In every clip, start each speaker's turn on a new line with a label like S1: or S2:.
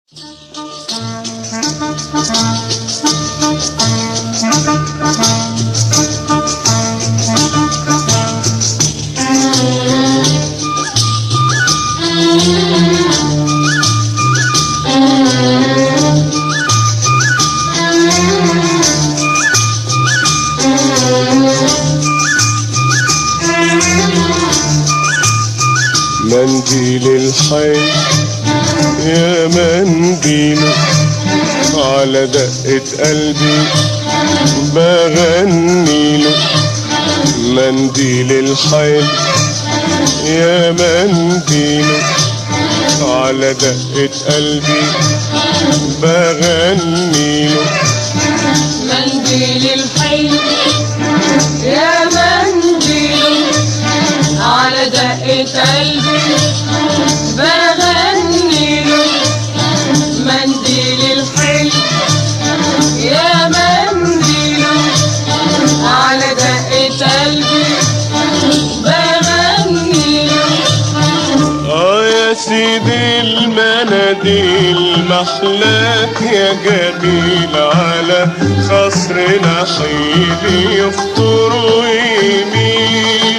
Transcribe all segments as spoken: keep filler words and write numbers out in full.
S1: منديل الحي يا منديله على دقة قلبي بغنيله. منديل الحي يا منديله على دقة قلبي بغنيله.
S2: منديل الحي يا منديله على دقة قلبي بغنيله. منديل الحي يا منديله على دقة قلبي بغنيله.
S1: اه يا سيدي المناديل محلاك يا جميل على خصر نحيل يخطر ويميل.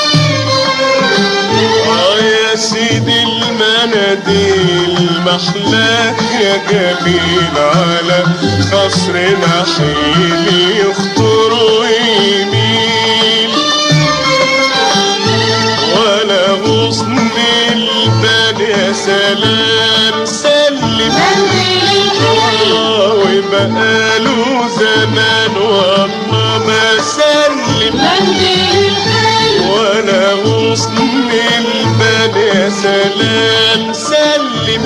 S1: اه يا سيدي المناديل محلاك يا جميل على خصر نحيل يخطر ويميل. ولا غصن البال يا سلام سلم وبقاله زمان والله ما سلم. ولا غصن البال يا سلام سلم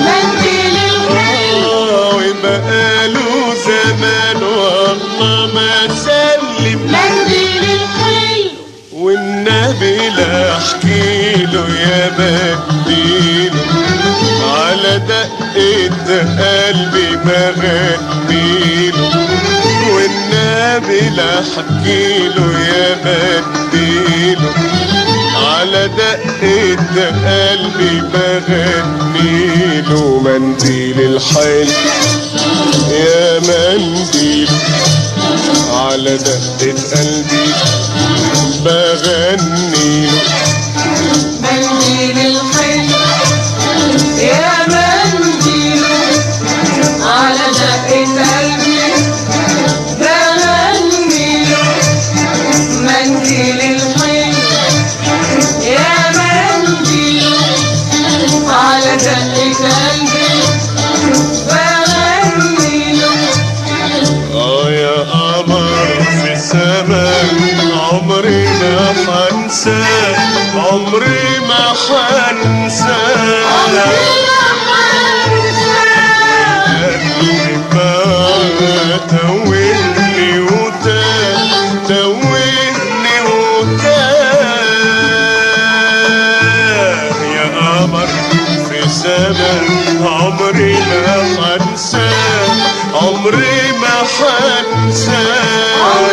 S1: وبقاله زمان والله ما سلم. والنبي لا احكيله يا منديله على دقة قلبي بغنيله. والنبي لا احكيله يا منديله على دقة قلبي بغنيله. منديل الحي يا منديله على دقة قلبي بغنيله.
S2: منديل الحي يا منديله على دقة قلبي بغنيله. منديل الحي يا منديله على دقة قلبي بغنيله.
S1: اه يا قمر في السماء عمري ما حنساه عمري ما حنساه. قلبي ما توهني وتاه توهني وتاه. يا قمر في السماء عمري ما حنساه عمري ما حنساه.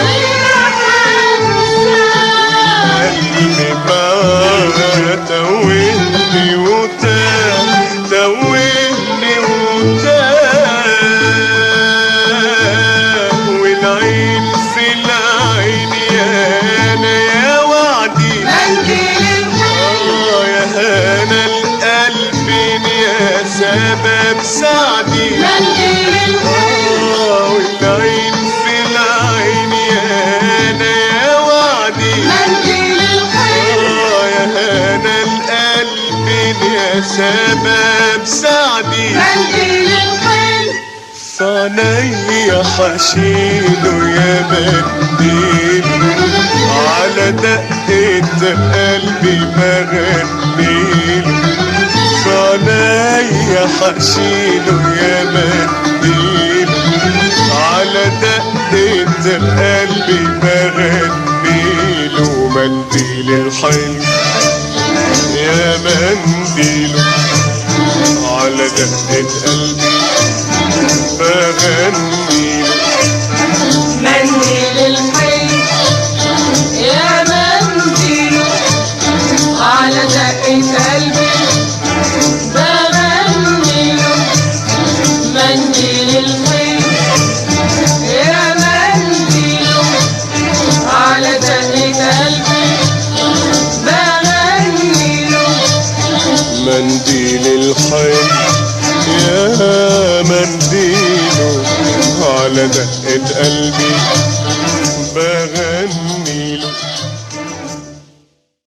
S1: قلبي ما توهني وتاه توهني وتاه. والعين في العين يا انا يا وعدي اه يا هنا القلب يا سبب سعدي. اه والعين في العين يا انا يا وعدي اه يا هنا القلب يا سبب سعدي. صنيع حشيله يا منديله على دقة قلبي بغنيله. صنيع حشيله يا منديله على دقة قلبي بغنيله. منديل الحي يا منديله على دقة قلبي بغنيله.
S2: منديل الحي يا منديله على دقة قلبي بغنيله. الحلو يا منديله على دقة قلبي بغنيله.
S1: منديل الحلو يا منديله على دقة قلبي بغنيله.